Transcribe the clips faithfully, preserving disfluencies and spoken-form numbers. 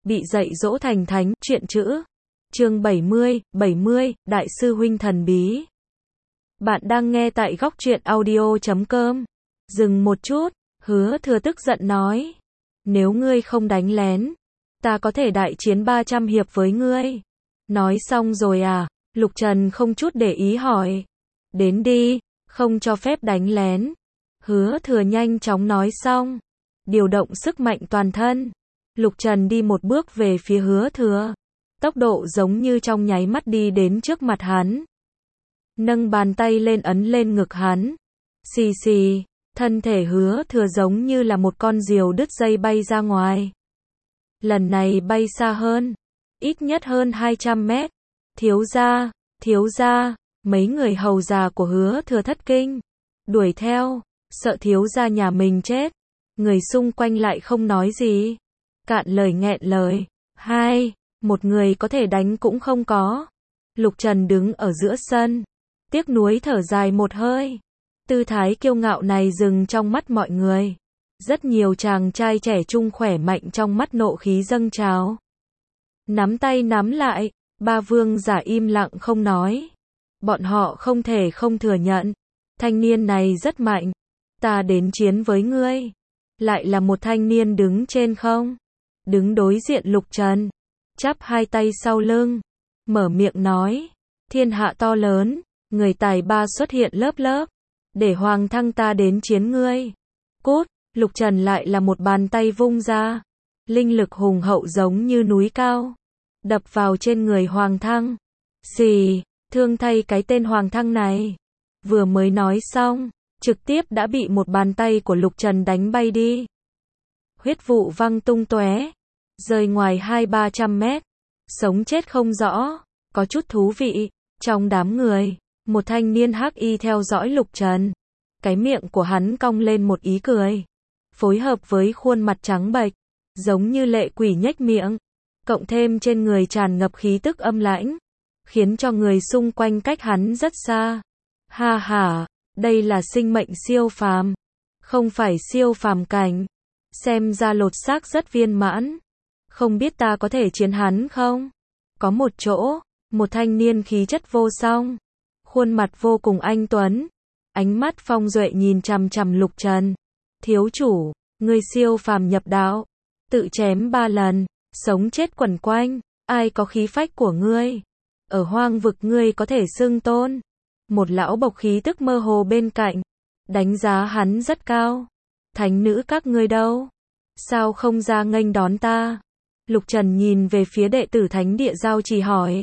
bị dạy dỗ thành thánh, truyện chữ. Chương bảy mươi, bảy mươi, Đại sư huynh thần bí. Bạn đang nghe tại góc truyện audio chấm com. Dừng một chút, Hứa Thừa tức giận nói. Nếu ngươi không đánh lén, ta có thể đại chiến ba trăm hiệp với ngươi. Nói xong rồi à? Lục Trần không chút để ý hỏi. Đến đi, không cho phép đánh lén. Hứa Thừa nhanh chóng nói xong. Điều động sức mạnh toàn thân. Lục Trần đi một bước về phía Hứa Thừa. Tốc độ giống như trong nháy mắt đi đến trước mặt hắn. Nâng bàn tay lên ấn lên ngực hắn. Xì xì, thân thể Hứa Thừa giống như là một con diều đứt dây bay ra ngoài. Lần này bay xa hơn, ít nhất hơn hai trăm mét. Thiếu gia, thiếu gia, mấy người hầu già của Hứa Thừa thất kinh. Đuổi theo, sợ thiếu gia nhà mình chết. Người xung quanh lại không nói gì. Cạn lời nghẹn lời. Hai, một người có thể đánh cũng không có. Lục Trần đứng ở giữa sân. Tiếc nuối thở dài một hơi. Tư thái kiêu ngạo này dừng trong mắt mọi người. Rất nhiều chàng trai trẻ trung khỏe mạnh trong mắt nộ khí dâng trào. Nắm tay nắm lại, ba vương giả im lặng không nói. Bọn họ không thể không thừa nhận. Thanh niên này rất mạnh. Ta đến chiến với ngươi. Lại là một thanh niên đứng trên không. Đứng đối diện Lục Trần. Chắp hai tay sau lưng. Mở miệng nói. Thiên hạ to lớn. Người tài ba xuất hiện lớp lớp. Để Hoàng Thăng ta đến chiến ngươi. Cút. Lục Trần lại là một bàn tay vung ra. Linh lực hùng hậu giống như núi cao. Đập vào trên người Hoàng Thăng. Xì. Thương thay cái tên Hoàng Thăng này. Vừa mới nói xong. Trực tiếp đã bị một bàn tay của Lục Trần đánh bay đi. Huyết vụ văng tung tóe. Rơi ngoài hai ba trăm mét. Sống chết không rõ. Có chút thú vị. Trong đám người, một thanh niên hắc y theo dõi Lục Trần. Cái miệng của hắn cong lên một ý cười. Phối hợp với khuôn mặt trắng bệch. Giống như lệ quỷ nhếch miệng. Cộng thêm trên người tràn ngập khí tức âm lãnh. Khiến cho người xung quanh cách hắn rất xa. Ha ha, đây là sinh mệnh siêu phàm. Không phải siêu phàm cảnh. Xem ra lột xác rất viên mãn. Không biết ta có thể chiến hắn không? Có một chỗ, một thanh niên khí chất vô song. Khuôn mặt vô cùng anh tuấn. Ánh mắt phong duệ nhìn chằm chằm Lục Trần. Thiếu chủ, ngươi siêu phàm nhập đạo. Tự chém ba lần, sống chết quẩn quanh. Ai có khí phách của ngươi? Ở hoang vực ngươi có thể xưng tôn. Một lão bộc khí tức mơ hồ bên cạnh. Đánh giá hắn rất cao. Thánh nữ các ngươi đâu? Sao không ra nghênh đón ta? Lục Trần nhìn về phía đệ tử thánh địa giao trì hỏi.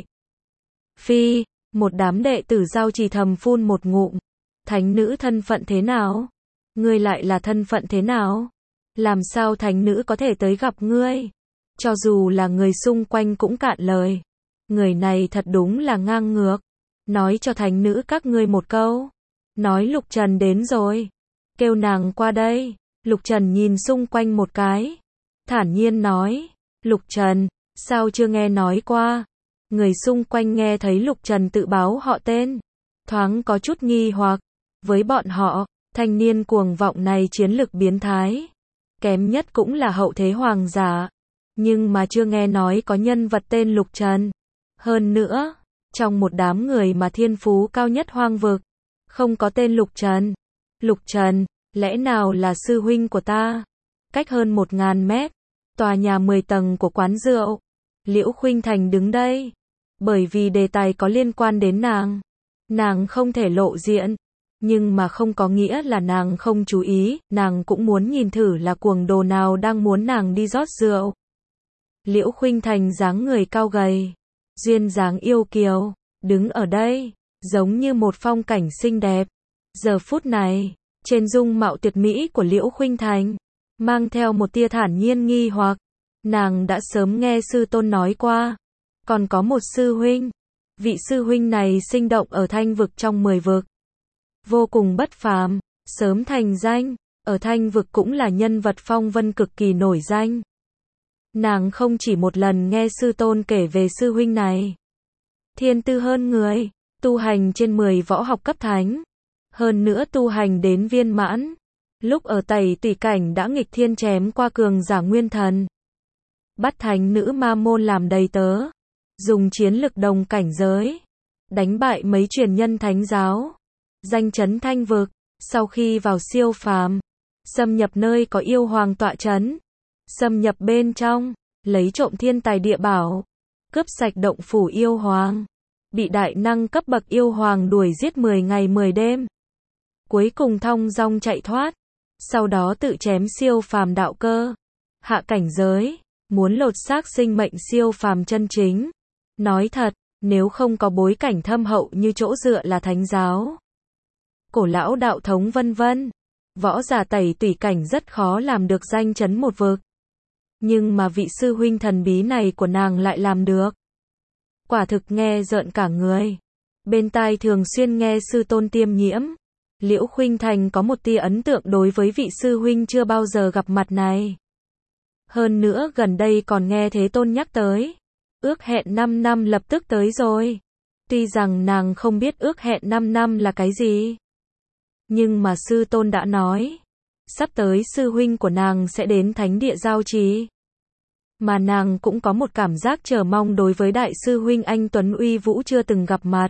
Phi, một đám đệ tử giao trì thầm phun một ngụm. Thánh nữ thân phận thế nào? Ngươi lại là thân phận thế nào? Làm sao thánh nữ có thể tới gặp ngươi? Cho dù là người xung quanh cũng cạn lời. Người này thật đúng là ngang ngược. Nói cho thánh nữ các ngươi một câu. Nói Lục Trần đến rồi. Kêu nàng qua đây. Lục Trần nhìn xung quanh một cái. Thản nhiên nói. Lục Trần, sao chưa nghe nói qua? Người xung quanh nghe thấy Lục Trần tự báo họ tên. Thoáng có chút nghi hoặc. Với bọn họ, thanh niên cuồng vọng này chiến lực biến thái. Kém nhất cũng là hậu thế hoàng giả. Nhưng mà chưa nghe nói có nhân vật tên Lục Trần. Hơn nữa, trong một đám người mà thiên phú cao nhất hoang vực, không có tên Lục Trần. Lục Trần, lẽ nào là sư huynh của ta? Cách hơn một ngàn mét, tòa nhà mười tầng của quán rượu. Liễu Khuynh Thành đứng đây. Bởi vì đề tài có liên quan đến nàng. Nàng không thể lộ diện. Nhưng mà không có nghĩa là nàng không chú ý. Nàng cũng muốn nhìn thử là cuồng đồ nào đang muốn nàng đi rót rượu. Liễu Khuynh Thành dáng người cao gầy. Duyên dáng yêu kiều. Đứng ở đây. Giống như một phong cảnh xinh đẹp. Giờ phút này. Trên dung mạo tuyệt mỹ của Liễu Khuynh Thành. Mang theo một tia thản nhiên nghi hoặc. Nàng đã sớm nghe sư tôn nói qua. Còn có một sư huynh. Vị sư huynh này sinh động ở thanh vực trong mười vực. Vô cùng bất phàm. Sớm thành danh. Ở thanh vực cũng là nhân vật phong vân cực kỳ nổi danh. Nàng không chỉ một lần nghe sư tôn kể về sư huynh này. Thiên tư hơn người. Tu hành trên mười võ học cấp thánh. Hơn nữa tu hành đến viên mãn. Lúc ở Tẩy Tùy cảnh đã nghịch thiên chém qua cường giả nguyên thần. bắt thánh nữ ma môn làm đầy tớ, dùng chiến lực đồng cảnh giới, đánh bại mấy truyền nhân thánh giáo, danh chấn thanh vực, sau khi vào siêu phàm, xâm nhập nơi có yêu hoàng tọa chấn, xâm nhập bên trong, lấy trộm thiên tài địa bảo, cướp sạch động phủ yêu hoàng, bị đại năng cấp bậc yêu hoàng đuổi giết mười ngày mười đêm, cuối cùng thong dong chạy thoát, sau đó tự chém siêu phàm đạo cơ, hạ cảnh giới, muốn lột xác sinh mệnh siêu phàm chân chính. Nói thật, nếu không có bối cảnh thâm hậu như chỗ dựa là thánh giáo, cổ lão đạo thống vân vân, võ giả tẩy tùy cảnh rất khó làm được danh chấn một vực. Nhưng mà vị sư huynh thần bí này của nàng lại làm được. Quả thực nghe rợn cả người. Bên tai thường xuyên nghe sư tôn tiêm nhiễm. Liễu Khuynh Thành có một tia ấn tượng đối với vị sư huynh chưa bao giờ gặp mặt này. Hơn nữa gần đây còn nghe Thế Tôn nhắc tới. Ước hẹn năm năm lập tức tới rồi. Tuy rằng nàng không biết ước hẹn năm năm là cái gì. Nhưng mà sư tôn đã nói. Sắp tới sư huynh của nàng sẽ đến thánh địa giao trì. Mà nàng cũng có một cảm giác chờ mong đối với đại sư huynh anh Tuấn uy vũ chưa từng gặp mặt.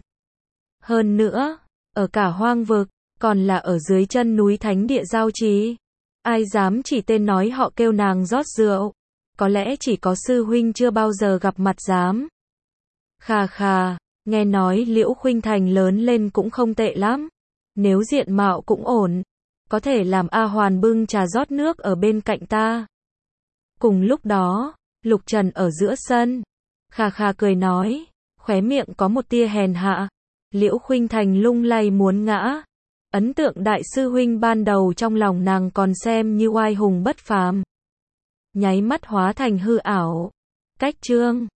Hơn nữa, ở cả hoang vực, còn là ở dưới chân núi thánh địa giao trì. Ai dám chỉ tên nói họ kêu nàng rót rượu. Có lẽ chỉ có sư huynh chưa bao giờ gặp mặt dám. Khà khà, nghe nói Liễu Khuynh Thành lớn lên cũng không tệ lắm. Nếu diện mạo cũng ổn, có thể làm A Hoàn bưng trà rót nước ở bên cạnh ta. Cùng lúc đó, Lục Trần ở giữa sân, khà khà cười nói, khóe miệng có một tia hèn hạ. Liễu Khuynh Thành lung lay muốn ngã. Ấn tượng đại sư huynh ban đầu trong lòng nàng còn xem như oai hùng bất phàm. Nháy mắt hóa thành hư ảo. Cách chương